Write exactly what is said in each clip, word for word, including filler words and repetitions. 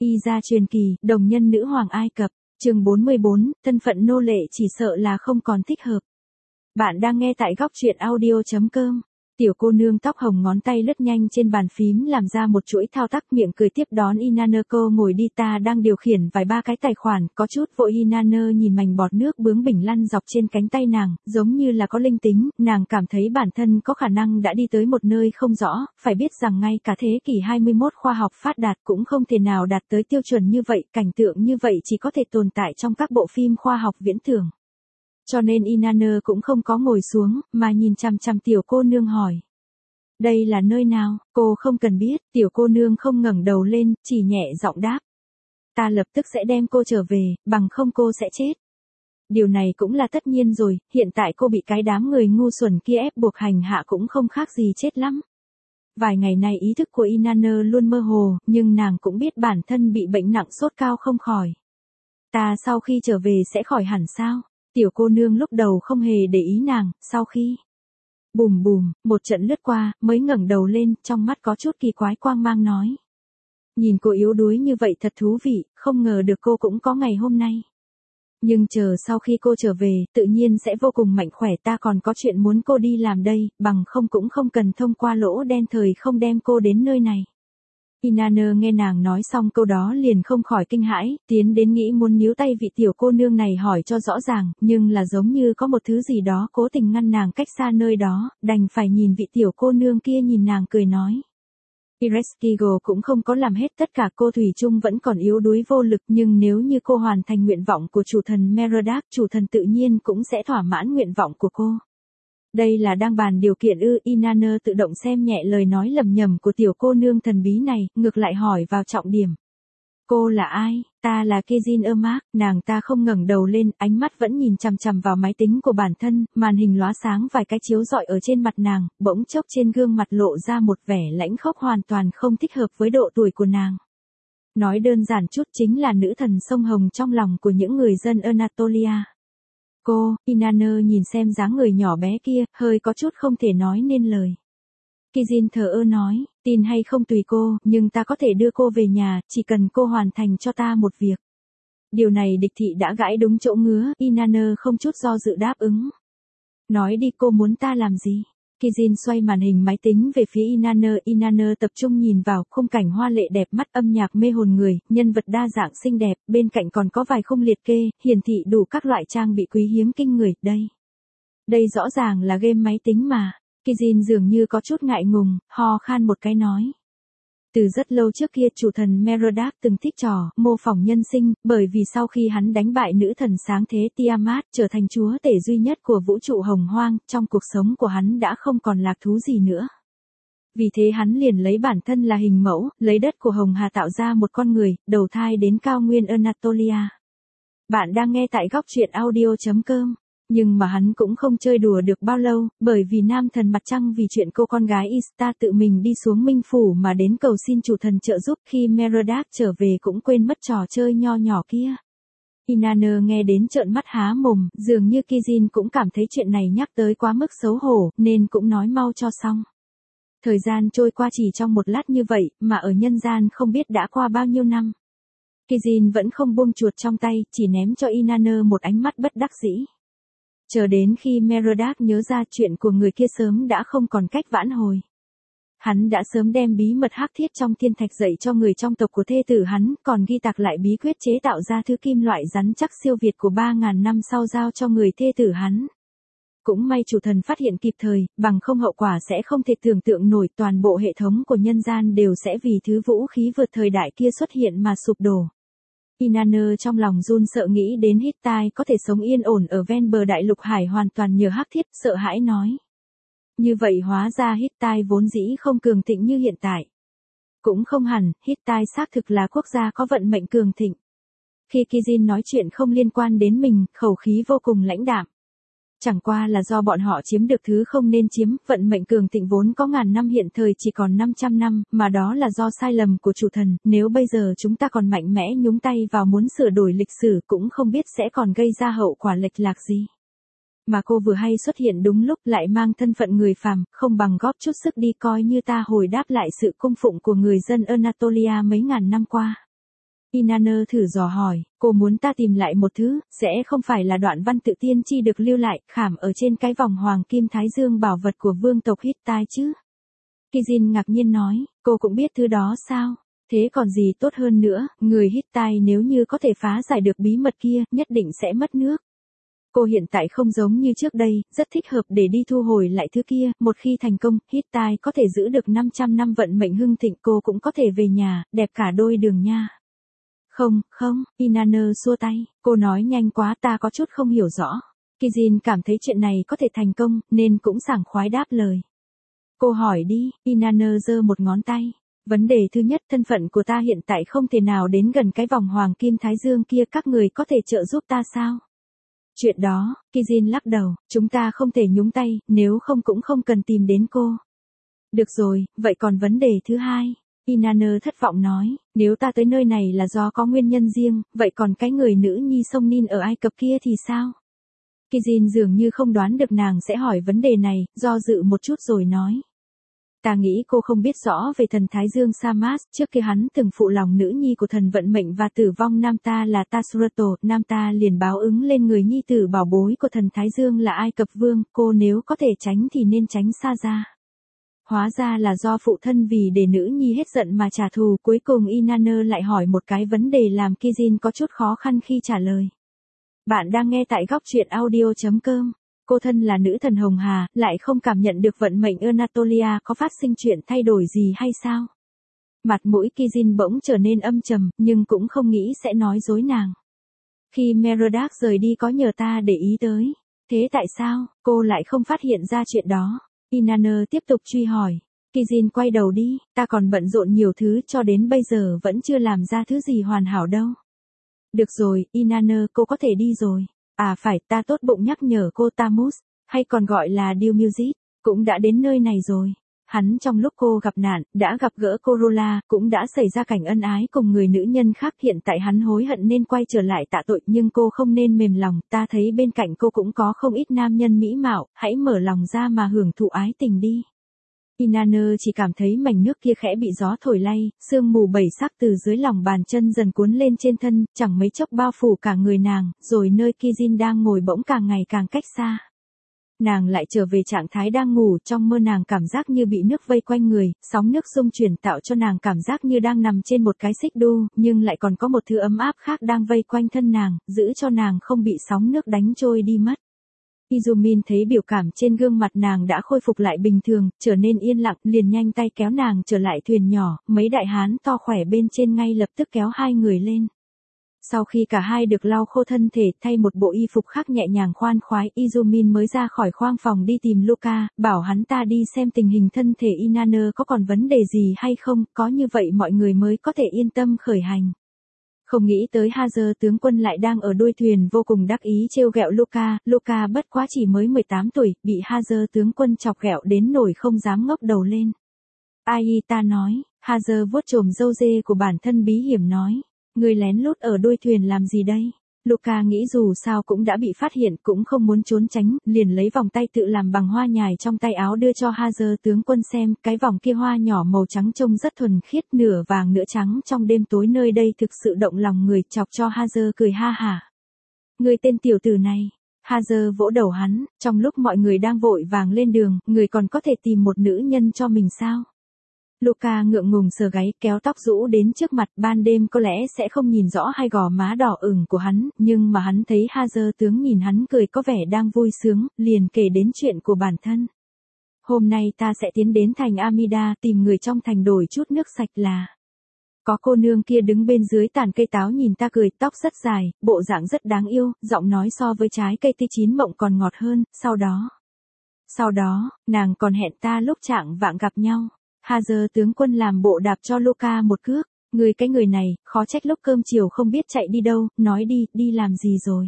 Y gia truyền kỳ, đồng nhân nữ hoàng Ai Cập, chương bốn mươi bốn, thân phận nô lệ chỉ sợ là không còn thích hợp. Bạn đang nghe tại góc truyện audio.com. Tiểu cô nương tóc hồng ngón tay lướt nhanh trên bàn phím làm ra một chuỗi thao tác, miệng cười tiếp đón Inaneko ngồi đi. Ta đang điều khiển vài ba cái tài khoản, có chút vội. Inanne nhìn mảnh bọt nước bướng bỉnh lăn dọc trên cánh tay nàng, giống như là có linh tính, nàng cảm thấy bản thân có khả năng đã đi tới một nơi không rõ, phải biết rằng ngay cả thế kỷ hai mươi mốt khoa học phát đạt cũng không thể nào đạt tới tiêu chuẩn như vậy, cảnh tượng như vậy chỉ có thể tồn tại trong các bộ phim khoa học viễn tưởng. Cho nên Inanne cũng không có ngồi xuống, mà nhìn chằm chằm tiểu cô nương hỏi. Đây là nơi nào? Cô không cần biết. Tiểu cô nương không ngẩng đầu lên, chỉ nhẹ giọng đáp. Ta lập tức sẽ đem cô trở về, bằng không cô sẽ chết. Điều này cũng là tất nhiên rồi, hiện tại cô bị cái đám người ngu xuẩn kia ép buộc hành hạ cũng không khác gì chết lắm. Vài ngày này ý thức của Inanne luôn mơ hồ, nhưng nàng cũng biết bản thân bị bệnh nặng sốt cao không khỏi. Ta sau khi trở về sẽ khỏi hẳn sao? Tiểu cô nương lúc đầu không hề để ý nàng, sau khi bùm bùm, một trận lướt qua, mới ngẩng đầu lên, trong mắt có chút kỳ quái quang mang nói. Nhìn cô yếu đuối như vậy thật thú vị, không ngờ được cô cũng có ngày hôm nay. Nhưng chờ sau khi cô trở về, tự nhiên sẽ vô cùng mạnh khỏe. Ta còn có chuyện muốn cô đi làm đây, bằng không cũng không cần thông qua lỗ đen thời không đem cô đến nơi này. Inanne nghe nàng nói xong câu đó liền không khỏi kinh hãi, tiến đến nghĩ muốn níu tay vị tiểu cô nương này hỏi cho rõ ràng, nhưng là giống như có một thứ gì đó cố tình ngăn nàng cách xa nơi đó, đành phải nhìn vị tiểu cô nương kia nhìn nàng cười nói. Ereshkigal cũng không có làm hết tất cả, cô thủy chung vẫn còn yếu đuối vô lực, nhưng nếu như cô hoàn thành nguyện vọng của chủ thần Merodach, chủ thần tự nhiên cũng sẽ thỏa mãn nguyện vọng của cô. Đây là đang bàn điều kiện ư? Inanne tự động xem nhẹ lời nói lầm nhầm của tiểu cô nương thần bí này, ngược lại hỏi vào trọng điểm. Cô là ai? Ta là Kejin Ermac. Nàng ta không ngẩng đầu lên, ánh mắt vẫn nhìn chằm chằm vào máy tính của bản thân, màn hình lóa sáng vài cái chiếu rọi ở trên mặt nàng, bỗng chốc trên gương mặt lộ ra một vẻ lãnh khốc hoàn toàn không thích hợp với độ tuổi của nàng. Nói đơn giản chút chính là nữ thần sông Hồng trong lòng của những người dân Anatolia. Cô, Inanne nhìn xem dáng người nhỏ bé kia, hơi có chút không thể nói nên lời. Kejin thờ ơ nói, tin hay không tùy cô, nhưng ta có thể đưa cô về nhà, chỉ cần cô hoàn thành cho ta một việc. Điều này địch thị đã gãi đúng chỗ ngứa, Inanne không chút do dự đáp ứng. Nói đi, cô muốn ta làm gì? Kejin xoay màn hình máy tính về phía Inanne, Inanne tập trung nhìn vào khung cảnh hoa lệ đẹp mắt, âm nhạc mê hồn người, nhân vật đa dạng xinh đẹp, bên cạnh còn có vài khung liệt kê, hiển thị đủ các loại trang bị quý hiếm kinh người, đây. Đây rõ ràng là game máy tính mà. Kejin dường như có chút ngại ngùng, ho khan một cái nói. Từ rất lâu trước kia chủ thần Merodach từng thích trò mô phỏng nhân sinh, bởi vì sau khi hắn đánh bại nữ thần sáng thế Tiamat, trở thành chúa tể duy nhất của vũ trụ hồng hoang, trong cuộc sống của hắn đã không còn lạc thú gì nữa. Vì thế hắn liền lấy bản thân là hình mẫu, lấy đất của Hồng Hà tạo ra một con người, đầu thai đến cao nguyên Anatolia. Bạn đang nghe tại góc truyện audio.com. Nhưng mà hắn cũng không chơi đùa được bao lâu, bởi vì nam thần mặt trăng vì chuyện cô con gái Ista tự mình đi xuống Minh Phủ mà đến cầu xin chủ thần trợ giúp, khi Merodach trở về cũng quên mất trò chơi nho nhỏ kia. Inanne nghe đến trợn mắt há mồm, dường như Kejin cũng cảm thấy chuyện này nhắc tới quá mức xấu hổ, nên cũng nói mau cho xong. Thời gian trôi qua chỉ trong một lát như vậy, mà ở nhân gian không biết đã qua bao nhiêu năm. Kejin vẫn không buông chuột trong tay, chỉ ném cho Inanne một ánh mắt bất đắc dĩ. Chờ đến khi Merodach nhớ ra chuyện của người kia sớm đã không còn cách vãn hồi. Hắn đã sớm đem bí mật hắc thiết trong thiên thạch dạy cho người trong tộc của thê tử hắn, còn ghi tạc lại bí quyết chế tạo ra thứ kim loại rắn chắc siêu việt của ba ngàn năm sau giao cho người thê tử hắn. Cũng may chủ thần phát hiện kịp thời, bằng không hậu quả sẽ không thể tưởng tượng nổi, toàn bộ hệ thống của nhân gian đều sẽ vì thứ vũ khí vượt thời đại kia xuất hiện mà sụp đổ. Inanne trong lòng run sợ nghĩ đến Hittite có thể sống yên ổn ở ven bờ đại lục hải hoàn toàn nhờ hắc thiết, sợ hãi nói. Như vậy hóa ra Hittite vốn dĩ không cường thịnh như hiện tại. Cũng không hẳn, Hittite xác thực là quốc gia có vận mệnh cường thịnh. Khi Kejin nói chuyện không liên quan đến mình, khẩu khí vô cùng lãnh đạm. Chẳng qua là do bọn họ chiếm được thứ không nên chiếm, vận mệnh cường thịnh vốn có ngàn năm hiện thời chỉ còn năm trăm năm, mà đó là do sai lầm của chủ thần, nếu bây giờ chúng ta còn mạnh mẽ nhúng tay vào muốn sửa đổi lịch sử cũng không biết sẽ còn gây ra hậu quả lệch lạc gì. Mà cô vừa hay xuất hiện đúng lúc, lại mang thân phận người phàm, không bằng góp chút sức đi coi như ta hồi đáp lại sự cung phụng của người dân Anatolia mấy ngàn năm qua. Inanna thử dò hỏi, cô muốn ta tìm lại một thứ, sẽ không phải là đoạn văn tự tiên tri được lưu lại, khảm ở trên cái vòng hoàng kim thái dương bảo vật của vương tộc Hittite chứ? Kijin ngạc nhiên nói, cô cũng biết thứ đó sao? Thế còn gì tốt hơn nữa, người Hittite nếu như có thể phá giải được bí mật kia, nhất định sẽ mất nước. Cô hiện tại không giống như trước đây, rất thích hợp để đi thu hồi lại thứ kia, một khi thành công, Hittite có thể giữ được năm trăm năm vận mệnh hưng thịnh, cô cũng có thể về nhà, đẹp cả đôi đường nha. Không, không, Inanna xua tay, cô nói nhanh quá ta có chút không hiểu rõ. Kijin cảm thấy chuyện này có thể thành công, nên cũng sảng khoái đáp lời. Cô hỏi đi, Inanna giơ một ngón tay. Vấn đề thứ nhất, thân phận của ta hiện tại không thể nào đến gần cái vòng hoàng kim thái dương kia, các người có thể trợ giúp ta sao? Chuyện đó, Kijin lắc đầu, chúng ta không thể nhúng tay, nếu không cũng không cần tìm đến cô. Được rồi, vậy còn vấn đề thứ hai? Inanna thất vọng nói, nếu ta tới nơi này là do có nguyên nhân riêng, vậy còn cái người nữ nhi sông Nin ở Ai Cập kia thì sao? Kijin dường như không đoán được nàng sẽ hỏi vấn đề này, do dự một chút rồi nói. Ta nghĩ cô không biết rõ về thần Thái Dương Samas, trước kia hắn từng phụ lòng nữ nhi của thần vận mệnh và tử vong nam ta là Tasurato, nam ta liền báo ứng lên người nhi tử bảo bối của thần Thái Dương là Ai Cập Vương, cô nếu có thể tránh thì nên tránh xa ra. Hóa ra là do phụ thân vì để nữ nhi hết giận mà trả thù, cuối cùng Inanna lại hỏi một cái vấn đề làm Kijin có chút khó khăn khi trả lời. Bạn đang nghe tại góc truyện audio chấm com. Cô thân là nữ thần Hồng Hà, lại không cảm nhận được vận mệnh Anatolia có phát sinh chuyện thay đổi gì hay sao? Mặt mũi Kijin bỗng trở nên âm trầm, nhưng cũng không nghĩ sẽ nói dối nàng. Khi Merodach rời đi có nhờ ta để ý tới. Thế tại sao, cô lại không phát hiện ra chuyện đó? Inanna tiếp tục truy hỏi. Kijin quay đầu đi, ta còn bận rộn nhiều thứ cho đến bây giờ vẫn chưa làm ra thứ gì hoàn hảo đâu. Được rồi, Inanna, cô có thể đi rồi. À phải, ta tốt bụng nhắc nhở cô Tammuz, hay còn gọi là Dumuzi, cũng đã đến nơi này rồi. Hắn trong lúc cô gặp nạn, đã gặp gỡ Corolla, cũng đã xảy ra cảnh ân ái cùng người nữ nhân khác, hiện tại hắn hối hận nên quay trở lại tạ tội, nhưng cô không nên mềm lòng, ta thấy bên cạnh cô cũng có không ít nam nhân mỹ mạo, hãy mở lòng ra mà hưởng thụ ái tình đi. Inanna chỉ cảm thấy mảnh nước kia khẽ bị gió thổi lay, sương mù bảy sắc từ dưới lòng bàn chân dần cuốn lên trên thân, chẳng mấy chốc bao phủ cả người nàng, rồi nơi Kijin đang ngồi bỗng càng ngày càng cách xa. Nàng lại trở về trạng thái đang ngủ, trong mơ nàng cảm giác như bị nước vây quanh người, sóng nước xung chuyển tạo cho nàng cảm giác như đang nằm trên một cái xích đu, nhưng lại còn có một thứ ấm áp khác đang vây quanh thân nàng, giữ cho nàng không bị sóng nước đánh trôi đi mất. Izumin thấy biểu cảm trên gương mặt nàng đã khôi phục lại bình thường, trở nên yên lặng, liền nhanh tay kéo nàng trở lại thuyền nhỏ, mấy đại hán to khỏe bên trên ngay lập tức kéo hai người lên. Sau khi cả hai được lau khô thân thể, thay một bộ y phục khác nhẹ nhàng khoan khoái, Izumin mới ra khỏi khoang phòng đi tìm Luca, bảo hắn ta đi xem tình hình thân thể Inanna có còn vấn đề gì hay không, có như vậy mọi người mới có thể yên tâm khởi hành. Không nghĩ tới Hazer tướng quân lại đang ở đuôi thuyền vô cùng đắc ý trêu ghẹo Luca, Luca bất quá chỉ mới mười tám tuổi, bị Hazer tướng quân chọc ghẹo đến nổi không dám ngóc đầu lên. Ai ta nói, Hazer vuốt chồm râu dê của bản thân bí hiểm nói, người lén lút ở đuôi thuyền làm gì đây? Luca nghĩ dù sao cũng đã bị phát hiện, cũng không muốn trốn tránh, liền lấy vòng tay tự làm bằng hoa nhài trong tay áo đưa cho Hazer tướng quân xem, cái vòng kia hoa nhỏ màu trắng trông rất thuần khiết, nửa vàng nửa trắng, trong đêm tối nơi đây thực sự động lòng người, chọc cho Hazer cười ha hả. Người tên tiểu tử này. Hazer vỗ đầu hắn, trong lúc mọi người đang vội vàng lên đường, người còn có thể tìm một nữ nhân cho mình sao? Luca ngượng ngùng sờ gáy, kéo tóc rũ đến trước mặt, ban đêm có lẽ sẽ không nhìn rõ hai gò má đỏ ửng của hắn, nhưng mà hắn thấy Hazer tướng nhìn hắn cười có vẻ đang vui sướng, liền kể đến chuyện của bản thân. Hôm nay ta sẽ tiến đến thành Amida, tìm người trong thành đổi chút nước sạch là. Có cô nương kia đứng bên dưới tàn cây táo nhìn ta cười, tóc rất dài, bộ dạng rất đáng yêu, giọng nói so với trái cây ti chín mộng còn ngọt hơn, sau đó. Sau đó, nàng còn hẹn ta lúc trạng vạng gặp nhau. Hazer tướng quân làm bộ đạp cho Luca một cước, người cái người này, khó trách lúc cơm chiều không biết chạy đi đâu, nói đi, đi làm gì rồi.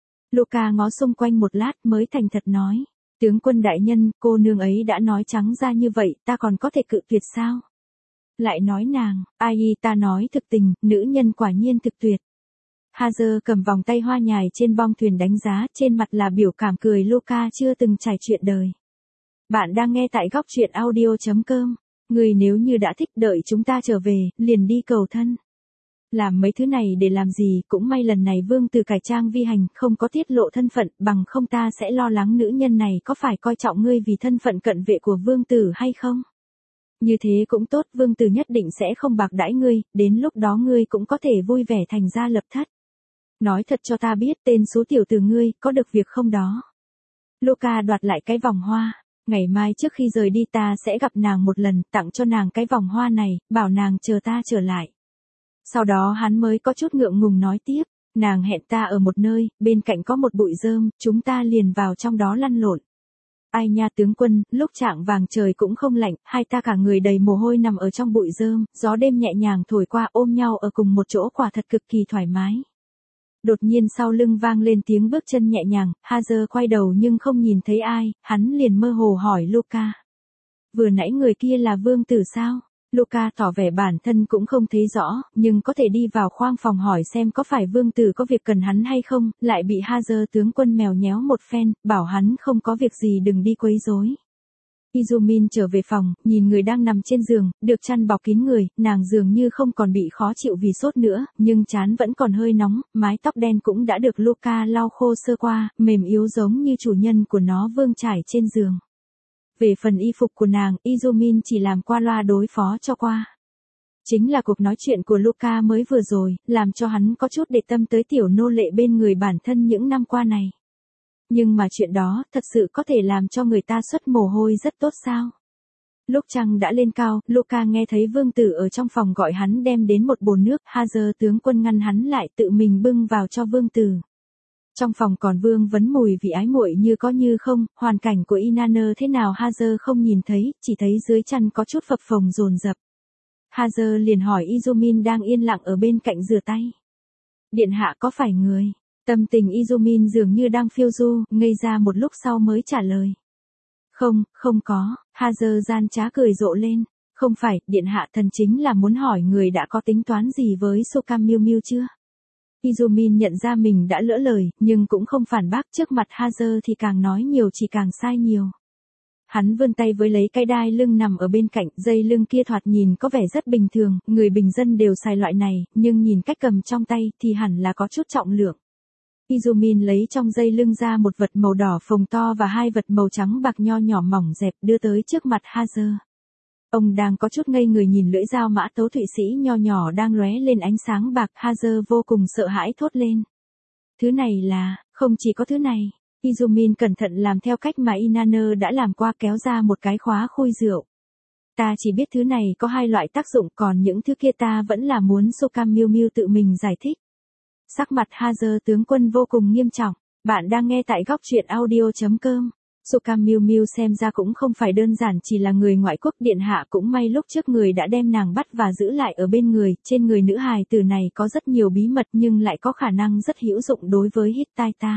Luca ngó xung quanh một lát mới thành thật nói, tướng quân đại nhân, cô nương ấy đã nói trắng ra như vậy, ta còn có thể cự tuyệt sao? Lại nói nàng, ai ta nói thực tình, nữ nhân quả nhiên thực tuyệt. Hazer cầm vòng tay hoa nhài trên bong thuyền đánh giá, trên mặt là biểu cảm cười Luca chưa từng trải chuyện đời. Bạn đang nghe tại góc truyện audio chấm com. Người nếu như đã thích đợi chúng ta trở về, liền đi cầu thân. Làm mấy thứ này để làm gì, cũng may lần này vương tử cải trang vi hành, không có tiết lộ thân phận, bằng không ta sẽ lo lắng nữ nhân này có phải coi trọng ngươi vì thân phận cận vệ của vương tử hay không. Như thế cũng tốt, vương tử nhất định sẽ không bạc đãi ngươi, đến lúc đó ngươi cũng có thể vui vẻ thành gia lập thất. Nói thật cho ta biết tên số tiểu tử ngươi, có được việc không đó. Luca đoạt lại cái vòng hoa. Ngày mai trước khi rời đi ta sẽ gặp nàng một lần, tặng cho nàng cái vòng hoa này, bảo nàng chờ ta trở lại. Sau đó hắn mới có chút ngượng ngùng nói tiếp, nàng hẹn ta ở một nơi, bên cạnh có một bụi rơm, chúng ta liền vào trong đó lăn lộn. Ai nha tướng quân, lúc chạng vàng trời cũng không lạnh, hai ta cả người đầy mồ hôi nằm ở trong bụi rơm, gió đêm nhẹ nhàng thổi qua ôm nhau ở cùng một chỗ quả thật cực kỳ thoải mái. Đột nhiên sau lưng vang lên tiếng bước chân nhẹ nhàng, Hazel quay đầu nhưng không nhìn thấy ai, hắn liền mơ hồ hỏi Luca. Vừa nãy người kia là vương tử sao? Luca tỏ vẻ bản thân cũng không thấy rõ, nhưng có thể đi vào khoang phòng hỏi xem có phải vương tử có việc cần hắn hay không, lại bị Hazel tướng quân mèo nhéo một phen, bảo hắn không có việc gì đừng đi quấy rối. Izumin trở về phòng, nhìn người đang nằm trên giường, được chăn bọc kín người, nàng dường như không còn bị khó chịu vì sốt nữa, nhưng trán vẫn còn hơi nóng, mái tóc đen cũng đã được Luca lau khô sơ qua, mềm yếu giống như chủ nhân của nó vương trải trên giường. Về phần y phục của nàng, Izumin chỉ làm qua loa đối phó cho qua. Chính là cuộc nói chuyện của Luca mới vừa rồi, làm cho hắn có chút để tâm tới tiểu nô lệ bên người bản thân những năm qua này. Nhưng mà chuyện đó, thật sự có thể làm cho người ta xuất mồ hôi rất tốt sao? Lúc trăng đã lên cao, Luca nghe thấy vương tử ở trong phòng gọi hắn đem đến một bồn nước, Hazel tướng quân ngăn hắn lại tự mình bưng vào cho vương tử. Trong phòng còn vương vấn mùi vì ái muội như có như không, hoàn cảnh của Inanna thế nào Hazel không nhìn thấy, chỉ thấy dưới chăn có chút phập phồng dồn dập. Hazel liền hỏi Izumin đang yên lặng ở bên cạnh rửa tay. Điện hạ có phải người? Tâm tình Izumin dường như đang phiêu du, ngây ra một lúc sau mới trả lời. Không, không có, Hazel gian trá cười rộ lên. Không phải, điện hạ thần chính là muốn hỏi người đã có tính toán gì với Sokam Miu Miu chưa? Izumin nhận ra mình đã lỡ lời, nhưng cũng không phản bác trước mặt Hazel thì càng nói nhiều chỉ càng sai nhiều. Hắn vươn tay với lấy cái đai lưng nằm ở bên cạnh, dây lưng kia thoạt nhìn có vẻ rất bình thường, người bình dân đều xài loại này, nhưng nhìn cách cầm trong tay thì hẳn là có chút trọng lượng. Izumin lấy trong dây lưng ra một vật màu đỏ phồng to và hai vật màu trắng bạc nho nhỏ mỏng dẹp đưa tới trước mặt Hazel. Ông đang có chút ngây người nhìn lưỡi dao mã tấu Thụy Sĩ nho nhỏ đang lóe lên ánh sáng bạc, Hazel vô cùng sợ hãi thốt lên. Thứ này là, không chỉ có thứ này. Izumin cẩn thận làm theo cách mà Inanna đã làm qua, kéo ra một cái khóa khui rượu. Ta chỉ biết thứ này có hai loại tác dụng, còn những thứ kia ta vẫn là muốn Sokam Miu Miu tự mình giải thích. Sắc mặt Hazel tướng quân vô cùng nghiêm trọng. Bạn đang nghe tại góc truyện audio chấm com. Sokam Miu Miu xem ra cũng không phải đơn giản chỉ là người ngoại quốc, điện hạ cũng may lúc trước người đã đem nàng bắt và giữ lại ở bên người, trên người nữ hài tử này có rất nhiều bí mật nhưng lại có khả năng rất hữu dụng đối với Hittite.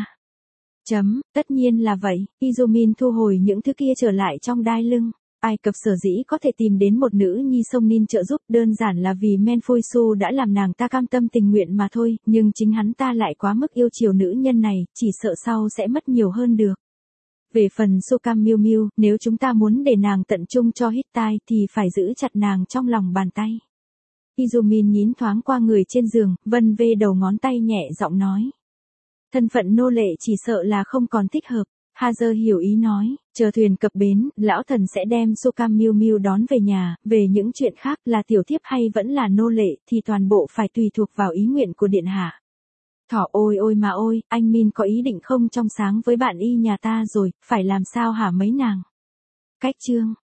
Chấm, tất nhiên là vậy, Izumin thu hồi những thứ kia trở lại trong đai lưng. Ai Cập sở dĩ có thể tìm đến một nữ nhi sông Nin trợ giúp đơn giản là vì Menfuisu đã làm nàng ta cam tâm tình nguyện mà thôi, nhưng chính hắn ta lại quá mức yêu chiều nữ nhân này, chỉ sợ sau sẽ mất nhiều hơn được. Về phần Sokam Miu Miu, nếu chúng ta muốn để nàng tận trung cho Hittite thì phải giữ chặt nàng trong lòng bàn tay. Izumin nhín thoáng qua người trên giường, vân vê đầu ngón tay nhẹ giọng nói. Thân phận nô lệ chỉ sợ là không còn thích hợp. Hazel hiểu ý nói, chờ thuyền cập bến, lão thần sẽ đem Sokam Miu Miu đón về nhà, về những chuyện khác là tiểu thiếp hay vẫn là nô lệ thì toàn bộ phải tùy thuộc vào ý nguyện của điện hạ. Thỏ ôi ôi mà ôi, anh Min có ý định không trong sáng với bạn y nhà ta rồi, phải làm sao hả mấy nàng? Cách chương